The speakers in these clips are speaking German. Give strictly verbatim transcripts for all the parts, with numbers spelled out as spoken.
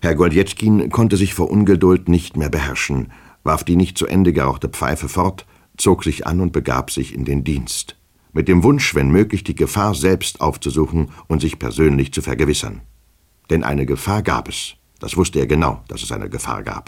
Herr Goldjetkin konnte sich vor Ungeduld nicht mehr beherrschen, warf die nicht zu Ende gerauchte Pfeife fort, zog sich an und begab sich in den Dienst, mit dem Wunsch, wenn möglich, die Gefahr selbst aufzusuchen und sich persönlich zu vergewissern. Denn eine Gefahr gab es, das wusste er genau, dass es eine Gefahr gab.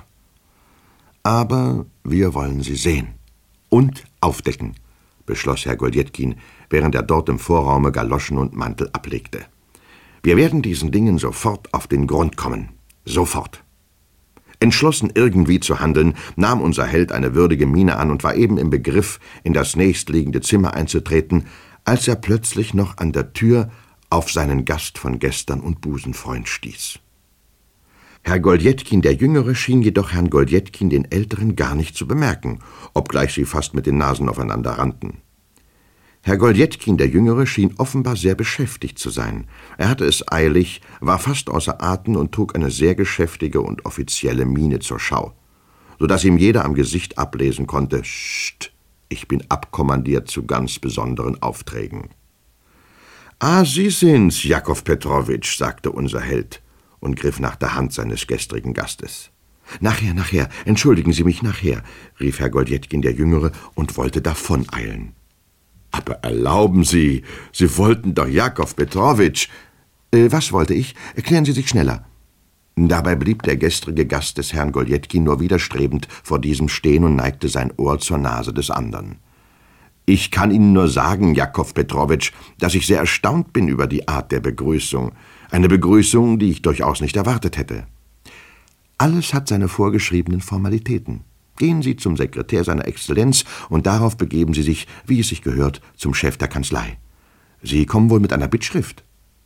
Aber wir wollen sie sehen und aufdecken, beschloss Herr Goldjetkin, während er dort im Vorraume Galoschen und Mantel ablegte. Wir werden diesen Dingen sofort auf den Grund kommen, sofort. Entschlossen irgendwie zu handeln, nahm unser Held eine würdige Miene an und war eben im Begriff, in das nächstliegende Zimmer einzutreten, als er plötzlich noch an der Tür auf seinen Gast von gestern und Busenfreund stieß. Herr Goldjetkin der Jüngere schien jedoch Herrn Goldjetkin den Älteren gar nicht zu bemerken, obgleich sie fast mit den Nasen aufeinander rannten. Herr Goldjetkin der Jüngere schien offenbar sehr beschäftigt zu sein. Er hatte es eilig, war fast außer Atem und trug eine sehr geschäftige und offizielle Miene zur Schau, so dass ihm jeder am Gesicht ablesen konnte: »Sst, ich bin abkommandiert zu ganz besonderen Aufträgen.« »Ah, Sie sind's, Jakow Petrowitsch«, sagte unser Held und griff nach der Hand seines gestrigen Gastes. »Nachher, nachher, entschuldigen Sie mich, nachher«, rief Herr Goldjetkin der Jüngere und wollte davoneilen. »Aber erlauben Sie, Sie wollten doch Jakow Petrowitsch.« Äh, was wollte ich? Erklären Sie sich schneller.« Dabei blieb der gestrige Gast des Herrn Goldjetkin nur widerstrebend vor diesem stehen und neigte sein Ohr zur Nase des anderen. »Ich kann Ihnen nur sagen, Jakow Petrowitsch, dass ich sehr erstaunt bin über die Art der Begrüßung. Eine Begrüßung, die ich durchaus nicht erwartet hätte. Alles hat seine vorgeschriebenen Formalitäten. Gehen Sie zum Sekretär seiner Exzellenz und darauf begeben Sie sich, wie es sich gehört, zum Chef der Kanzlei. Sie kommen wohl mit einer Bittschrift.«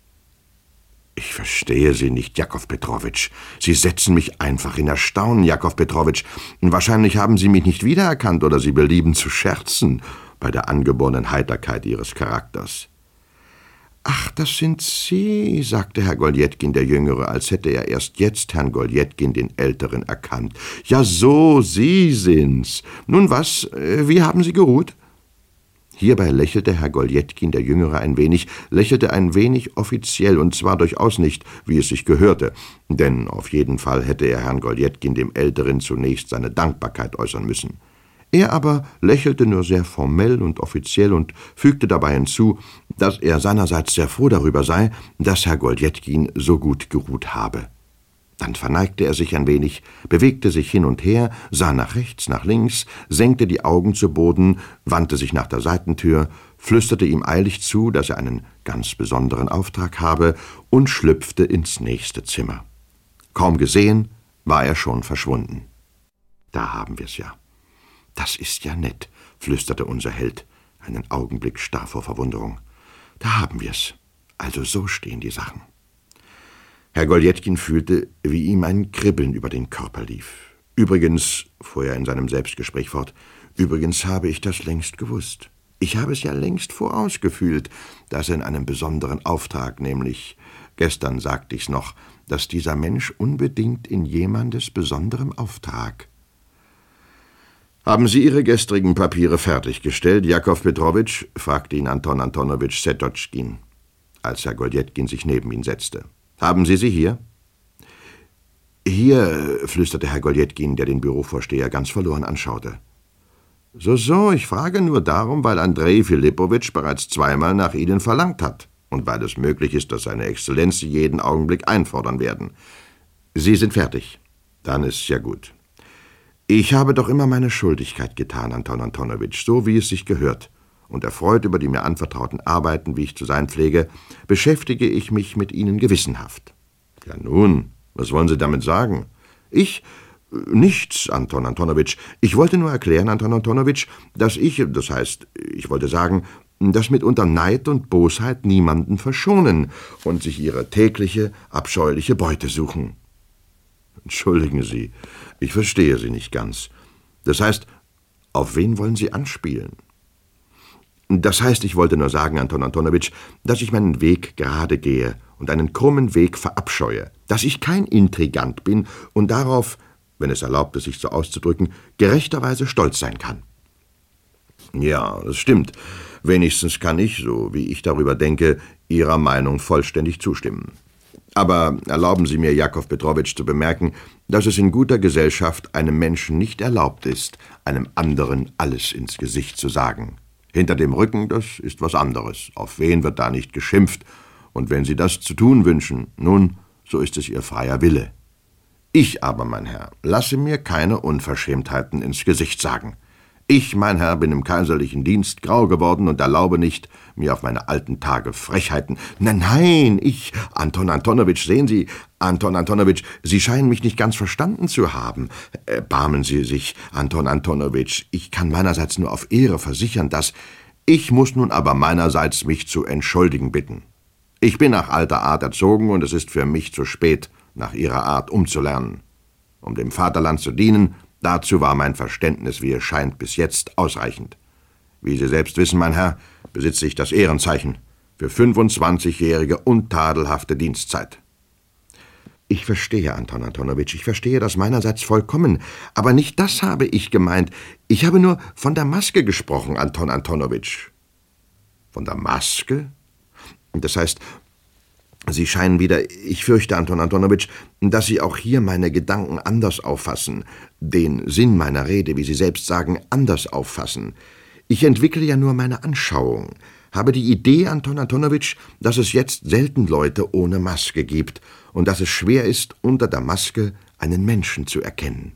»Ich verstehe Sie nicht, Jakow Petrowitsch. Sie setzen mich einfach in Erstaunen, Jakow Petrowitsch. Wahrscheinlich haben Sie mich nicht wiedererkannt oder Sie belieben zu scherzen bei der angeborenen Heiterkeit Ihres Charakters.« »Ach, das sind Sie«, sagte Herr Goldjetkin der Jüngere, als hätte er erst jetzt Herrn Goldjetkin den Älteren erkannt. »Ja so, Sie sind's. Nun was, wie haben Sie geruht?« Hierbei lächelte Herr Goldjetkin der Jüngere ein wenig, lächelte ein wenig offiziell, und zwar durchaus nicht, wie es sich gehörte, denn auf jeden Fall hätte er Herrn Goldjetkin dem Älteren zunächst seine Dankbarkeit äußern müssen. Er aber lächelte nur sehr formell und offiziell und fügte dabei hinzu, dass er seinerseits sehr froh darüber sei, dass Herr Goldjetkin so gut geruht habe. Dann verneigte er sich ein wenig, bewegte sich hin und her, sah nach rechts, nach links, senkte die Augen zu Boden, wandte sich nach der Seitentür, flüsterte ihm eilig zu, dass er einen ganz besonderen Auftrag habe, und schlüpfte ins nächste Zimmer. Kaum gesehen, war er schon verschwunden. »Da haben wir's ja. Das ist ja nett«, flüsterte unser Held, einen Augenblick starr vor Verwunderung. »Da haben wir's. Also so stehen die Sachen.« Herr Goldjetkin fühlte, wie ihm ein Kribbeln über den Körper lief. »Übrigens«, fuhr er in seinem Selbstgespräch fort, »übrigens habe ich das längst gewusst. Ich habe es ja längst vorausgefühlt, dass er in einem besonderen Auftrag, nämlich, gestern sagte ich's noch, dass dieser Mensch unbedingt in jemandes besonderem Auftrag.« »Haben Sie Ihre gestrigen Papiere fertiggestellt, Jakow Petrowitsch?« fragte ihn Anton Antonowitsch Setotschkin, als Herr Goldjetkin sich neben ihn setzte. »Haben Sie sie hier?« »Hier«, flüsterte Herr Goldjetkin, der den Bürovorsteher ganz verloren anschaute. »So, so, ich frage nur darum, weil Andrei Philippowitsch bereits zweimal nach Ihnen verlangt hat und weil es möglich ist, dass seine Exzellenz Sie jeden Augenblick einfordern werden. Sie sind fertig. Dann ist's ja gut. Ich habe doch immer meine Schuldigkeit getan, Anton Antonowitsch, so wie es sich gehört. Und erfreut über die mir anvertrauten Arbeiten, wie ich zu sein pflege, beschäftige ich mich mit ihnen gewissenhaft.« »Ja nun, was wollen Sie damit sagen?« »Ich? Nichts, Anton Antonowitsch. Ich wollte nur erklären, Anton Antonowitsch, dass ich, das heißt, ich wollte sagen, dass mitunter Neid und Bosheit niemanden verschonen und sich ihre tägliche, abscheuliche Beute suchen.« »Entschuldigen Sie, ich verstehe Sie nicht ganz. Das heißt, auf wen wollen Sie anspielen?« »Das heißt, ich wollte nur sagen, Anton Antonowitsch, dass ich meinen Weg gerade gehe und einen krummen Weg verabscheue, dass ich kein Intrigant bin und darauf, wenn es erlaubt ist, sich so auszudrücken, gerechterweise stolz sein kann.« »Ja, das stimmt. Wenigstens kann ich, so wie ich darüber denke, Ihrer Meinung vollständig zustimmen. Aber erlauben Sie mir, Jakow Petrowitsch, zu bemerken, dass es in guter Gesellschaft einem Menschen nicht erlaubt ist, einem anderen alles ins Gesicht zu sagen. Hinter dem Rücken, das ist was anderes. Auf wen wird da nicht geschimpft? Und wenn Sie das zu tun wünschen, nun, so ist es Ihr freier Wille. Ich aber, mein Herr, lasse mir keine Unverschämtheiten ins Gesicht sagen. Ich, mein Herr, bin im kaiserlichen Dienst grau geworden und erlaube nicht, mir auf meine alten Tage Frechheiten... Nein, nein, ich, Anton Antonowitsch, sehen Sie, Anton Antonowitsch, Sie scheinen mich nicht ganz verstanden zu haben. Erbarmen Sie sich, Anton Antonowitsch, ich kann meinerseits nur auf Ehre versichern, dass... Ich muss nun aber meinerseits mich zu entschuldigen bitten. Ich bin nach alter Art erzogen und es ist für mich zu spät, nach Ihrer Art umzulernen. Um dem Vaterland zu dienen, dazu war mein Verständnis, wie es scheint, bis jetzt ausreichend. Wie Sie selbst wissen, mein Herr, besitze ich das Ehrenzeichen für fünfundzwanzigjährige untadelhafte Dienstzeit. Ich verstehe, Anton Antonowitsch, ich verstehe das meinerseits vollkommen, aber nicht das habe ich gemeint. Ich habe nur von der Maske gesprochen, Anton Antonowitsch. Von der Maske? Das heißt, Sie scheinen wieder, ich fürchte, Anton Antonowitsch, dass Sie auch hier meine Gedanken anders auffassen, den Sinn meiner Rede, wie Sie selbst sagen, anders auffassen. Ich entwickle ja nur meine Anschauung, habe die Idee, Anton Antonowitsch, dass es jetzt selten Leute ohne Maske gibt und dass es schwer ist, unter der Maske einen Menschen zu erkennen.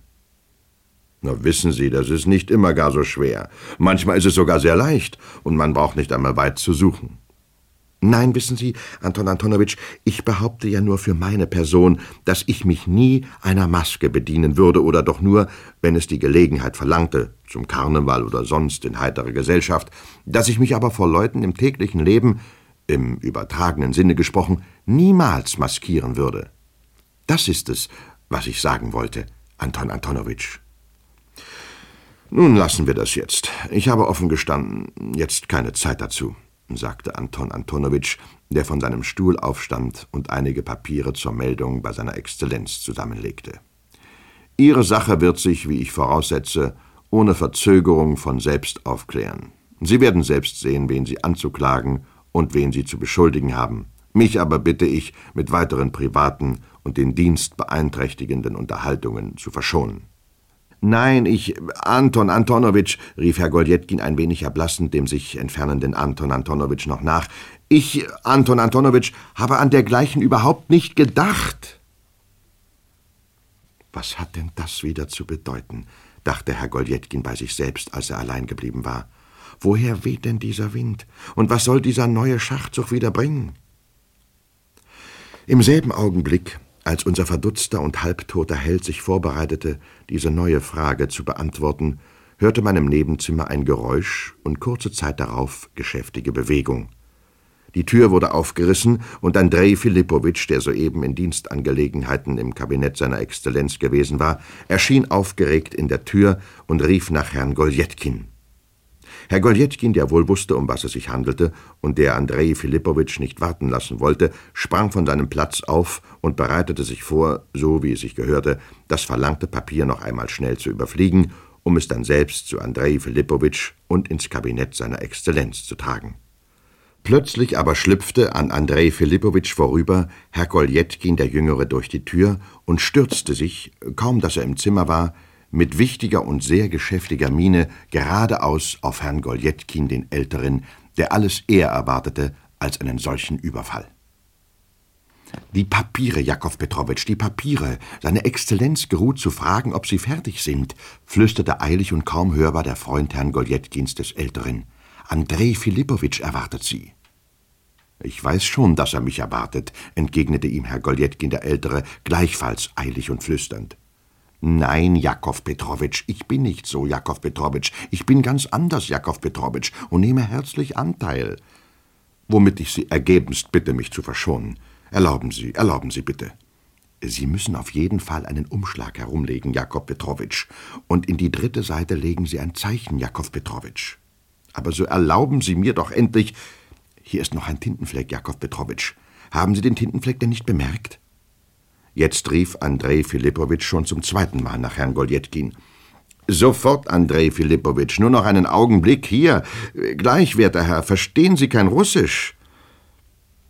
Na, wissen Sie, das ist nicht immer gar so schwer. Manchmal ist es sogar sehr leicht und man braucht nicht einmal weit zu suchen. Nein, wissen Sie, Anton Antonowitsch, ich behaupte ja nur für meine Person, dass ich mich nie einer Maske bedienen würde oder doch nur, wenn es die Gelegenheit verlangte, zum Karneval oder sonst in heitere Gesellschaft, dass ich mich aber vor Leuten im täglichen Leben, im übertragenen Sinne gesprochen, niemals maskieren würde. Das ist es, was ich sagen wollte, Anton Antonowitsch. Nun lassen wir das jetzt. Ich habe offen gestanden, jetzt keine Zeit dazu, sagte Anton Antonowitsch, der von seinem Stuhl aufstand und einige Papiere zur Meldung bei seiner Exzellenz zusammenlegte. Ihre Sache wird sich, wie ich voraussetze, ohne Verzögerung von selbst aufklären. Sie werden selbst sehen, wen Sie anzuklagen und wen Sie zu beschuldigen haben. Mich aber bitte ich, mit weiteren privaten und den Dienst beeinträchtigenden Unterhaltungen zu verschonen. »Nein, ich, Anton Antonowitsch«, rief Herr Goljetkin ein wenig erblassend dem sich entfernenden Anton Antonowitsch noch nach, »ich, Anton Antonowitsch, habe an dergleichen überhaupt nicht gedacht.« »Was hat denn das wieder zu bedeuten?« dachte Herr Goljetkin bei sich selbst, als er allein geblieben war. »Woher weht denn dieser Wind? Und was soll dieser neue Schachzug wieder bringen?« Im selben Augenblick, als unser verdutzter und halbtoter Held sich vorbereitete, diese neue Frage zu beantworten, hörte man im Nebenzimmer ein Geräusch und kurze Zeit darauf geschäftige Bewegung. Die Tür wurde aufgerissen und Andrej Filippowitsch, der soeben in Dienstangelegenheiten im Kabinett seiner Exzellenz gewesen war, erschien aufgeregt in der Tür und rief nach Herrn Goljetkin. Herr Goljetkin, der wohl wusste, um was es sich handelte, und der Andrej Filippowitsch nicht warten lassen wollte, sprang von seinem Platz auf und bereitete sich vor, so wie es sich gehörte, das verlangte Papier noch einmal schnell zu überfliegen, um es dann selbst zu Andrej Filippowitsch und ins Kabinett seiner Exzellenz zu tragen. Plötzlich aber schlüpfte an Andrej Filippowitsch vorüber Herr Goljetkin der Jüngere durch die Tür und stürzte sich, kaum dass er im Zimmer war, mit wichtiger und sehr geschäftiger Miene geradeaus auf Herrn Goljetkin den Älteren, der alles eher erwartete als einen solchen Überfall. »Die Papiere, Jakow Petrowitsch, die Papiere. Seine Exzellenz geruht zu fragen, ob sie fertig sind«, flüsterte eilig und kaum hörbar der Freund Herrn Goljetkins des Älteren. »Andrej Filippowitsch erwartet Sie.« »Ich weiß schon, dass er mich erwartet«, entgegnete ihm Herr Goljetkin der Ältere, gleichfalls eilig und flüsternd. »Nein, Jakow Petrowitsch, ich bin nicht so, Jakow Petrowitsch. Ich bin ganz anders, Jakow Petrowitsch, und nehme herzlich Anteil. Womit ich Sie ergebenst bitte, mich zu verschonen. Erlauben Sie, erlauben Sie bitte. Sie müssen auf jeden Fall einen Umschlag herumlegen, Jakow Petrowitsch, und in die dritte Seite legen Sie ein Zeichen, Jakow Petrowitsch. Aber so erlauben Sie mir doch endlich... Hier ist noch ein Tintenfleck, Jakow Petrowitsch. Haben Sie den Tintenfleck denn nicht bemerkt?« Jetzt rief Andrej Filippowitsch schon zum zweiten Mal nach Herrn Goljetkin. »Sofort, Andrej Filippowitsch, nur noch einen Augenblick hier. Gleich, werter Herr, verstehen Sie kein Russisch?«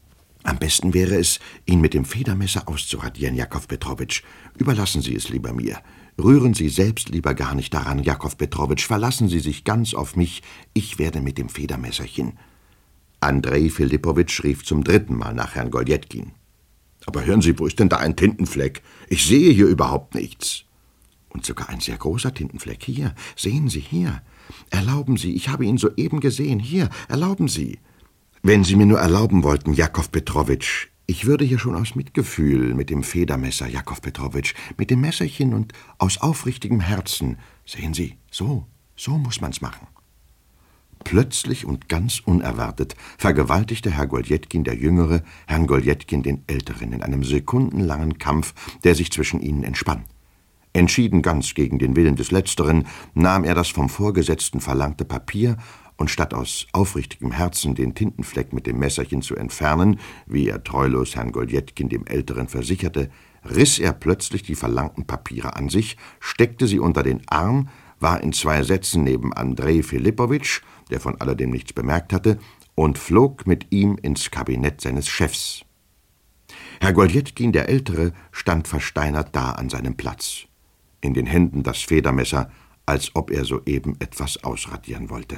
»Am besten wäre es, ihn mit dem Federmesser auszuradieren, Jakow Petrowitsch. Überlassen Sie es lieber mir. Rühren Sie selbst lieber gar nicht daran, Jakow Petrowitsch. Verlassen Sie sich ganz auf mich. Ich werde mit dem Federmesserchen.« Andrej Philippowitsch rief zum dritten Mal nach Herrn Goljetkin. »Aber hören Sie, wo ist denn da ein Tintenfleck? Ich sehe hier überhaupt nichts.« »Und sogar ein sehr großer Tintenfleck. Hier, sehen Sie, hier. Erlauben Sie, ich habe ihn soeben gesehen. Hier, erlauben Sie.« »Wenn Sie mir nur erlauben wollten, Jakow Petrowitsch, ich würde hier schon aus Mitgefühl mit dem Federmesser, Jakow Petrowitsch, mit dem Messerchen und aus aufrichtigem Herzen. Sehen Sie, so, so muss man's machen.« Plötzlich und ganz unerwartet vergewaltigte Herr Goljetkin der Jüngere Herrn Goljetkin den Älteren in einem sekundenlangen Kampf, der sich zwischen ihnen entspann. Entschieden ganz gegen den Willen des Letzteren nahm er das vom Vorgesetzten verlangte Papier und statt aus aufrichtigem Herzen den Tintenfleck mit dem Messerchen zu entfernen, wie er treulos Herrn Goljetkin dem Älteren versicherte, riss er plötzlich die verlangten Papiere an sich, steckte sie unter den Arm, war in zwei Sätzen neben Andrej Philippowitsch, der von alledem nichts bemerkt hatte, und flog mit ihm ins Kabinett seines Chefs. Herr Goljetkin der Ältere stand versteinert da an seinem Platz, in den Händen das Federmesser, als ob er soeben etwas ausradieren wollte.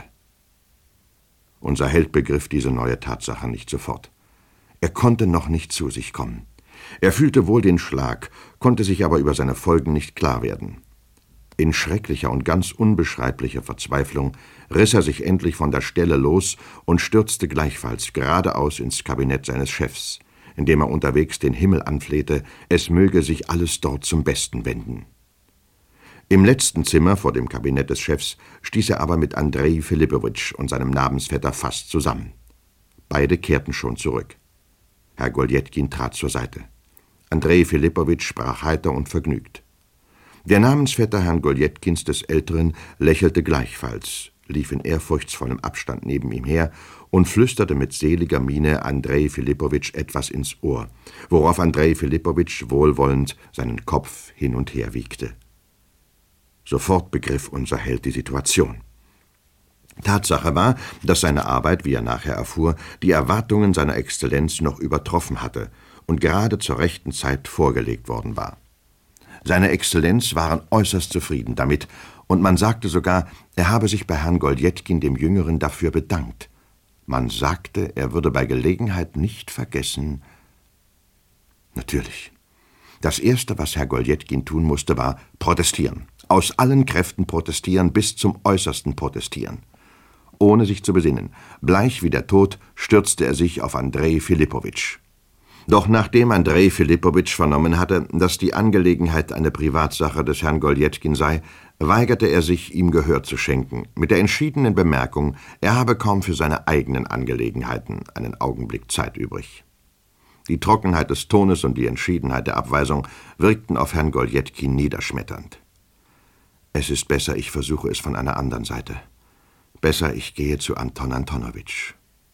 Unser Held begriff diese neue Tatsache nicht sofort. Er konnte noch nicht zu sich kommen. Er fühlte wohl den Schlag, konnte sich aber über seine Folgen nicht klar werden. In schrecklicher und ganz unbeschreiblicher Verzweiflung riss er sich endlich von der Stelle los und stürzte gleichfalls geradeaus ins Kabinett seines Chefs, indem er unterwegs den Himmel anflehte, es möge sich alles dort zum Besten wenden. Im letzten Zimmer vor dem Kabinett des Chefs stieß er aber mit Andrej Philippowitsch und seinem Namensvetter fast zusammen. Beide kehrten schon zurück. Herr Goljetkin trat zur Seite. Andrej Philippowitsch sprach heiter und vergnügt. Der Namensvetter Herrn Goljetkins des Älteren lächelte gleichfalls, lief in ehrfurchtsvollem Abstand neben ihm her und flüsterte mit seliger Miene Andrej Philippowitsch etwas ins Ohr, worauf Andrej Philippowitsch wohlwollend seinen Kopf hin und her wiegte. Sofort begriff unser Held die Situation. Tatsache war, dass seine Arbeit, wie er nachher erfuhr, die Erwartungen seiner Exzellenz noch übertroffen hatte und gerade zur rechten Zeit vorgelegt worden war. Seine Exzellenz waren äußerst zufrieden damit, und man sagte sogar, er habe sich bei Herrn Goljetkin dem Jüngeren dafür bedankt. Man sagte, er würde bei Gelegenheit nicht vergessen. Natürlich. Das Erste, was Herr Goljetkin tun musste, war protestieren. Aus allen Kräften protestieren, bis zum Äußersten protestieren. Ohne sich zu besinnen, bleich wie der Tod, stürzte er sich auf Andrej Philippowitsch. Doch nachdem Andrej Philippowitsch vernommen hatte, dass die Angelegenheit eine Privatsache des Herrn Goljetkin sei, weigerte er sich, ihm Gehör zu schenken, mit der entschiedenen Bemerkung, er habe kaum für seine eigenen Angelegenheiten einen Augenblick Zeit übrig. Die Trockenheit des Tones und die Entschiedenheit der Abweisung wirkten auf Herrn Goljetkin niederschmetternd. »Es ist besser, ich versuche es von einer anderen Seite. Besser, ich gehe zu Anton Antonowitsch.«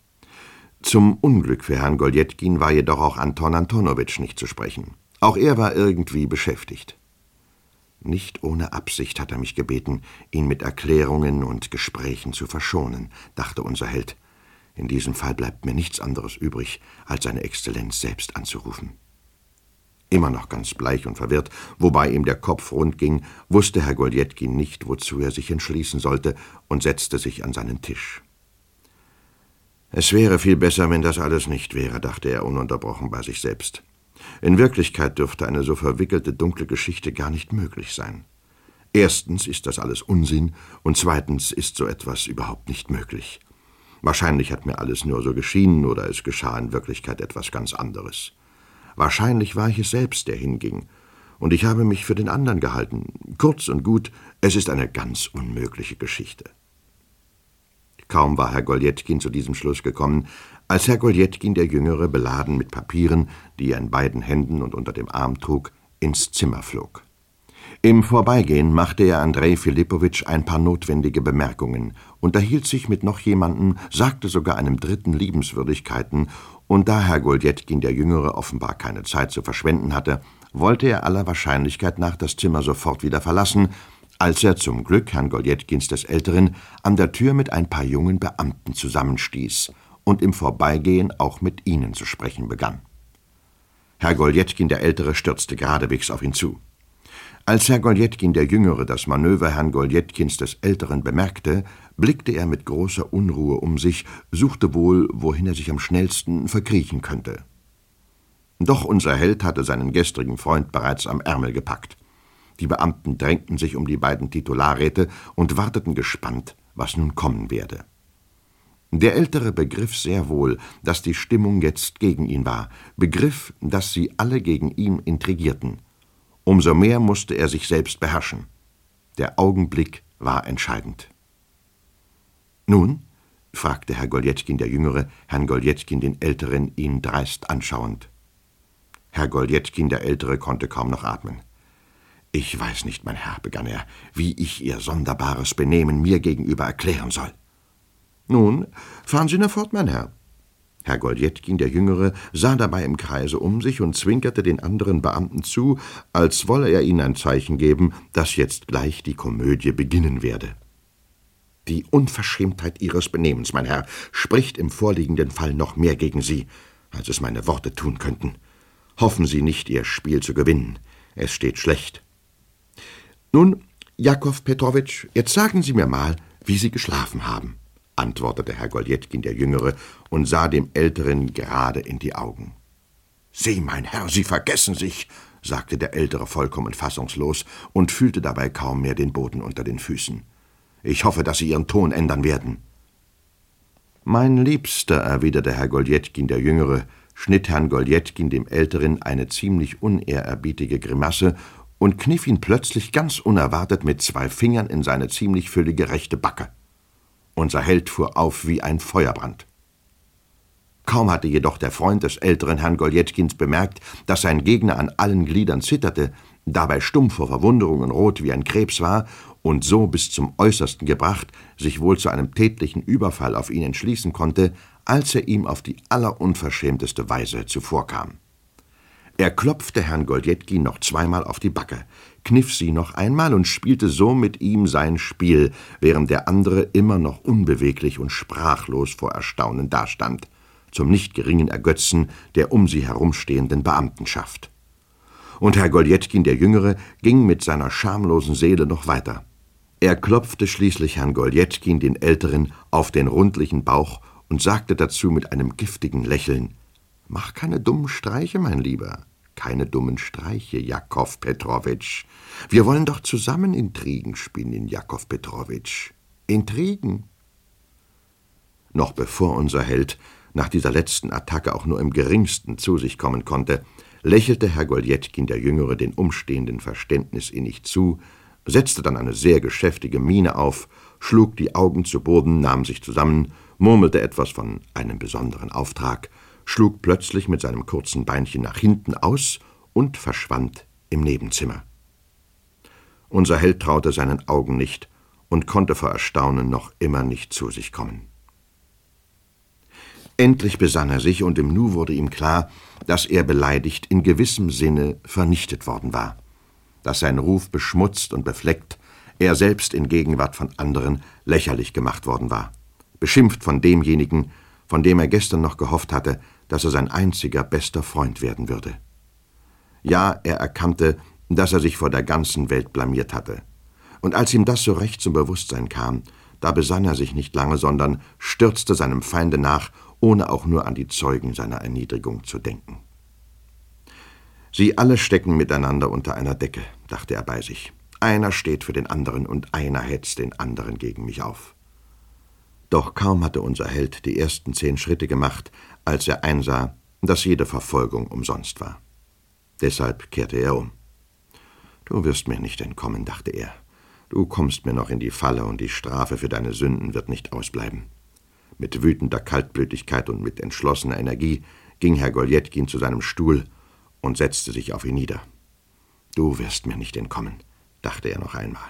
Zum Unglück für Herrn Goljetkin war jedoch auch Anton Antonowitsch nicht zu sprechen. Auch er war irgendwie beschäftigt. »Nicht ohne Absicht hat er mich gebeten, ihn mit Erklärungen und Gesprächen zu verschonen«, dachte unser Held. »In diesem Fall bleibt mir nichts anderes übrig, als seine Exzellenz selbst anzurufen.« Immer noch ganz bleich und verwirrt, wobei ihm der Kopf rund ging, wusste Herr Goljetkin nicht, wozu er sich entschließen sollte, und setzte sich an seinen Tisch. »Es wäre viel besser, wenn das alles nicht wäre«, dachte er ununterbrochen bei sich selbst. »In Wirklichkeit dürfte eine so verwickelte, dunkle Geschichte gar nicht möglich sein. Erstens ist das alles Unsinn, und zweitens ist so etwas überhaupt nicht möglich. Wahrscheinlich hat mir alles nur so geschienen, oder es geschah in Wirklichkeit etwas ganz anderes. Wahrscheinlich war ich es selbst, der hinging, und ich habe mich für den anderen gehalten. Kurz und gut, es ist eine ganz unmögliche Geschichte.« Kaum war Herr Goljetkin zu diesem Schluss gekommen, als Herr Goljetkin der Jüngere, beladen mit Papieren, die er in beiden Händen und unter dem Arm trug, ins Zimmer flog. Im Vorbeigehen machte er Andrej Philippowitsch ein paar notwendige Bemerkungen, unterhielt sich mit noch jemandem, sagte sogar einem Dritten Liebenswürdigkeiten, und da Herr Goljetkin der Jüngere offenbar keine Zeit zu verschwenden hatte, wollte er aller Wahrscheinlichkeit nach das Zimmer sofort wieder verlassen, als er zum Glück Herrn Goljetkins des Älteren an der Tür mit ein paar jungen Beamten zusammenstieß und im Vorbeigehen auch mit ihnen zu sprechen begann. Herr Goljetkin der Ältere stürzte geradewegs auf ihn zu. Als Herr Goljetkin der Jüngere das Manöver Herrn Goljetkins des Älteren bemerkte, blickte er mit großer Unruhe um sich, suchte wohl, wohin er sich am schnellsten verkriechen könnte. Doch unser Held hatte seinen gestrigen Freund bereits am Ärmel gepackt. Die Beamten drängten sich um die beiden Titularräte und warteten gespannt, was nun kommen werde. Der Ältere begriff sehr wohl, dass die Stimmung jetzt gegen ihn war, begriff, dass sie alle gegen ihn intrigierten. Umso mehr musste er sich selbst beherrschen. Der Augenblick war entscheidend. »Nun?« fragte Herr Goljetkin der Jüngere, Herrn Goljetkin den Älteren, ihn dreist anschauend. Herr Goljetkin der Ältere konnte kaum noch atmen. »Ich weiß nicht, mein Herr«, begann er, »wie ich Ihr sonderbares Benehmen mir gegenüber erklären soll.« »Nun, fahren Sie nur fort, mein Herr.« Herr Goljetkin der Jüngere sah dabei im Kreise um sich und zwinkerte den anderen Beamten zu, als wolle er ihnen ein Zeichen geben, dass jetzt gleich die Komödie beginnen werde. »Die Unverschämtheit Ihres Benehmens, mein Herr, spricht im vorliegenden Fall noch mehr gegen Sie, als es meine Worte tun könnten. Hoffen Sie nicht, Ihr Spiel zu gewinnen. Es steht schlecht. Nun, Jakow Petrowitsch, jetzt sagen Sie mir mal, wie Sie geschlafen haben«, antwortete Herr Goljetkin der Jüngere und sah dem Älteren gerade in die Augen. »Sie, mein Herr, Sie vergessen sich«, sagte der Ältere vollkommen fassungslos und fühlte dabei kaum mehr den Boden unter den Füßen. »Ich hoffe, dass Sie Ihren Ton ändern werden.« »Mein Liebster«, erwiderte Herr Goljetkin der Jüngere, schnitt Herrn Goljetkin dem Älteren eine ziemlich unehrerbietige Grimasse und kniff ihn plötzlich ganz unerwartet mit zwei Fingern in seine ziemlich füllige rechte Backe. Unser Held fuhr auf wie ein Feuerbrand. Kaum hatte jedoch der Freund des älteren Herrn Goljetkins bemerkt, dass sein Gegner an allen Gliedern zitterte, dabei stumm vor Verwunderung und rot wie ein Krebs war und so bis zum Äußersten gebracht, sich wohl zu einem tätlichen Überfall auf ihn entschließen konnte, als er ihm auf die allerunverschämteste Weise zuvorkam. Er klopfte Herrn Goljetkin noch zweimal auf die Backe, kniff sie noch einmal und spielte so mit ihm sein Spiel, während der andere immer noch unbeweglich und sprachlos vor Erstaunen dastand, zum nicht geringen Ergötzen der um sie herumstehenden Beamtenschaft. Und Herr Goljetkin der Jüngere ging mit seiner schamlosen Seele noch weiter. Er klopfte schließlich Herrn Goljetkin, den Älteren, auf den rundlichen Bauch und sagte dazu mit einem giftigen Lächeln: »Mach keine dummen Streiche, mein Lieber, keine dummen Streiche, Jakow Petrowitsch. Wir wollen doch zusammen Intrigen spinnen, Jakow Petrowitsch. Intrigen.« Noch bevor unser Held nach dieser letzten Attacke auch nur im geringsten zu sich kommen konnte, lächelte Herr Goljetkin der Jüngere den Umstehenden verständnisinnig zu, setzte dann eine sehr geschäftige Miene auf, schlug die Augen zu Boden, nahm sich zusammen, murmelte etwas von einem besonderen Auftrag, schlug plötzlich mit seinem kurzen Beinchen nach hinten aus und verschwand im Nebenzimmer. Unser Held traute seinen Augen nicht und konnte vor Erstaunen noch immer nicht zu sich kommen. Endlich besann er sich, und im Nu wurde ihm klar, dass er beleidigt in gewissem Sinne vernichtet worden war, dass sein Ruf beschmutzt und befleckt, er selbst in Gegenwart von anderen lächerlich gemacht worden war, beschimpft von demjenigen, von dem er gestern noch gehofft hatte, dass er sein einziger bester Freund werden würde. Ja, er erkannte, dass er sich vor der ganzen Welt blamiert hatte. Und als ihm das so recht zum Bewusstsein kam, da besann er sich nicht lange, sondern stürzte seinem Feinde nach, ohne auch nur an die Zeugen seiner Erniedrigung zu denken. Sie alle stecken miteinander unter einer Decke, dachte er bei sich. Einer steht für den anderen und einer hetzt den anderen gegen mich auf. Doch kaum hatte unser Held die ersten zehn Schritte gemacht, als er einsah, dass jede Verfolgung umsonst war. Deshalb kehrte er um. »Du wirst mir nicht entkommen«, dachte er. »Du kommst mir noch in die Falle, und die Strafe für deine Sünden wird nicht ausbleiben.« Mit wütender Kaltblütigkeit und mit entschlossener Energie ging Herr Goljetkin zu seinem Stuhl und setzte sich auf ihn nieder. »Du wirst mir nicht entkommen«, dachte er noch einmal.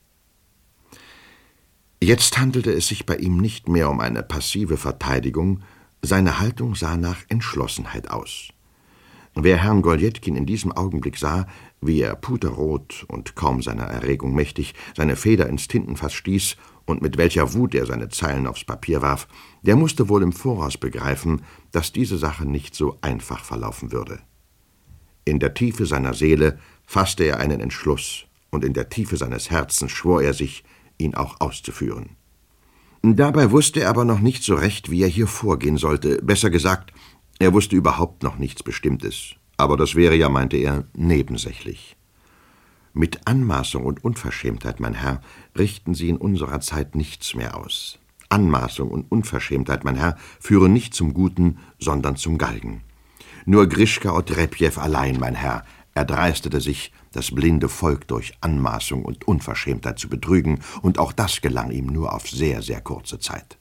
Jetzt handelte es sich bei ihm nicht mehr um eine passive Verteidigung, seine Haltung sah nach Entschlossenheit aus. Wer Herrn Goljetkin in diesem Augenblick sah, wie er puterrot und kaum seiner Erregung mächtig seine Feder ins Tintenfass stieß und mit welcher Wut er seine Zeilen aufs Papier warf, der musste wohl im Voraus begreifen, dass diese Sache nicht so einfach verlaufen würde. In der Tiefe seiner Seele fasste er einen Entschluss, und in der Tiefe seines Herzens schwor er sich, ihn auch auszuführen. Dabei wusste er aber noch nicht so recht, wie er hier vorgehen sollte, besser gesagt, er wusste überhaupt noch nichts Bestimmtes, aber das wäre ja, meinte er, nebensächlich. Mit Anmaßung und Unverschämtheit, mein Herr, richten Sie in unserer Zeit nichts mehr aus. Anmaßung und Unverschämtheit, mein Herr, führen nicht zum Guten, sondern zum Galgen. Nur Grischka Otrepjew allein, mein Herr, erdreistete sich, das blinde Volk durch Anmaßung und Unverschämtheit zu betrügen, und auch das gelang ihm nur auf sehr, sehr kurze Zeit.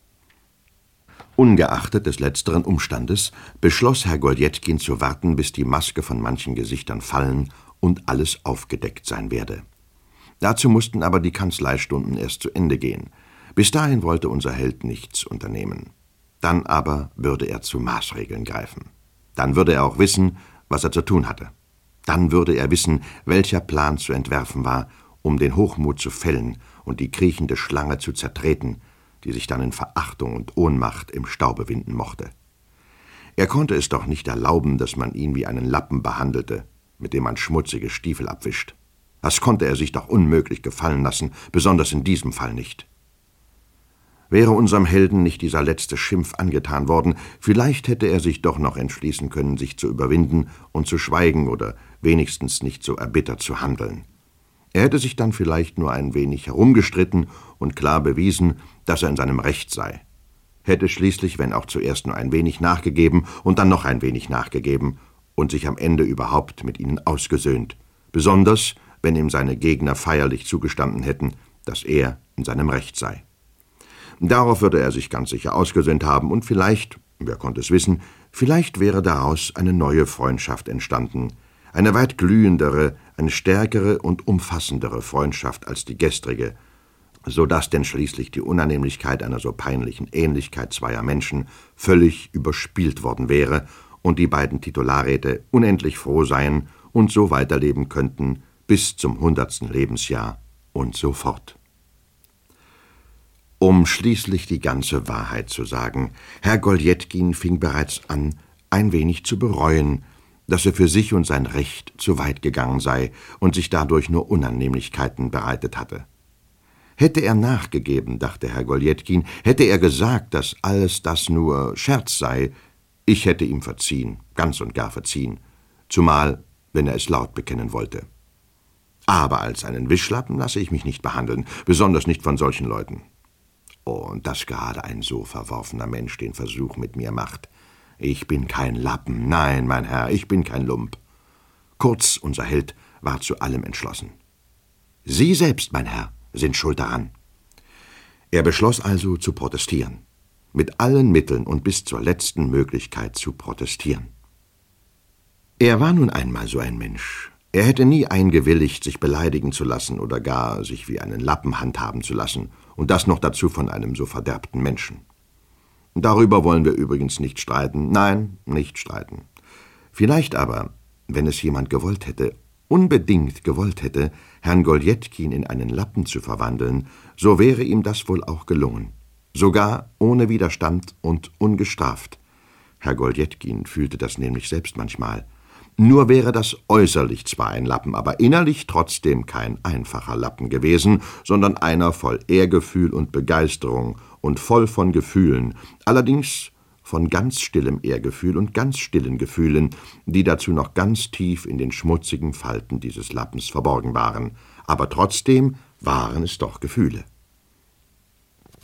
Ungeachtet des letzteren Umstandes beschloss Herr Goljetkin zu warten, bis die Maske von manchen Gesichtern fallen und alles aufgedeckt sein werde. Dazu mussten aber die Kanzleistunden erst zu Ende gehen. Bis dahin wollte unser Held nichts unternehmen. Dann aber würde er zu Maßregeln greifen. Dann würde er auch wissen, was er zu tun hatte. Dann würde er wissen, welcher Plan zu entwerfen war, um den Hochmut zu fällen und die kriechende Schlange zu zertreten, die sich dann in Verachtung und Ohnmacht im Staube winden mochte. Er konnte es doch nicht erlauben, dass man ihn wie einen Lappen behandelte, mit dem man schmutzige Stiefel abwischt. Das konnte er sich doch unmöglich gefallen lassen, besonders in diesem Fall nicht. Wäre unserem Helden nicht dieser letzte Schimpf angetan worden, vielleicht hätte er sich doch noch entschließen können, sich zu überwinden und zu schweigen oder wenigstens nicht so erbittert zu handeln. Er hätte sich dann vielleicht nur ein wenig herumgestritten und klar bewiesen, dass er in seinem Recht sei. Hätte schließlich, wenn auch zuerst nur ein wenig nachgegeben und dann noch ein wenig nachgegeben und sich am Ende überhaupt mit ihnen ausgesöhnt, besonders wenn ihm seine Gegner feierlich zugestanden hätten, dass er in seinem Recht sei. Darauf würde er sich ganz sicher ausgesöhnt haben und vielleicht, wer konnte es wissen, vielleicht wäre daraus eine neue Freundschaft entstanden, eine weit glühendere, eine stärkere und umfassendere Freundschaft als die gestrige, so dass denn schließlich die Unannehmlichkeit einer so peinlichen Ähnlichkeit zweier Menschen völlig überspielt worden wäre und die beiden Titularräte unendlich froh seien und so weiterleben könnten bis zum hundertsten Lebensjahr und so fort. Um schließlich die ganze Wahrheit zu sagen, Herr Goljetkin fing bereits an, ein wenig zu bereuen, dass er für sich und sein Recht zu weit gegangen sei und sich dadurch nur Unannehmlichkeiten bereitet hatte. Hätte er nachgegeben, dachte Herr Goljetkin, hätte er gesagt, dass alles das nur Scherz sei, ich hätte ihm verziehen, ganz und gar verziehen, zumal, wenn er es laut bekennen wollte. Aber als einen Wischlappen lasse ich mich nicht behandeln, besonders nicht von solchen Leuten. Und dass gerade ein so verworfener Mensch den Versuch mit mir macht. Ich bin kein Lappen, nein, mein Herr, ich bin kein Lump. Kurz, unser Held war zu allem entschlossen. Sie selbst, mein Herr, sind schuld daran. Er beschloss also zu protestieren, mit allen Mitteln und bis zur letzten Möglichkeit zu protestieren. Er war nun einmal so ein Mensch. Er hätte nie eingewilligt, sich beleidigen zu lassen oder gar sich wie einen Lappen handhaben zu lassen, und das noch dazu von einem so verderbten Menschen. Darüber wollen wir übrigens nicht streiten, nein, nicht streiten. Vielleicht aber, wenn es jemand gewollt hätte, unbedingt gewollt hätte, Herrn Goljetkin in einen Lappen zu verwandeln, so wäre ihm das wohl auch gelungen, sogar ohne Widerstand und ungestraft. Herr Goljetkin fühlte das nämlich selbst manchmal. Nur wäre das äußerlich zwar ein Lappen, aber innerlich trotzdem kein einfacher Lappen gewesen, sondern einer voll Ehrgefühl und Begeisterung und voll von Gefühlen, allerdings von ganz stillem Ehrgefühl und ganz stillen Gefühlen, die dazu noch ganz tief in den schmutzigen Falten dieses Lappens verborgen waren. Aber trotzdem waren es doch Gefühle.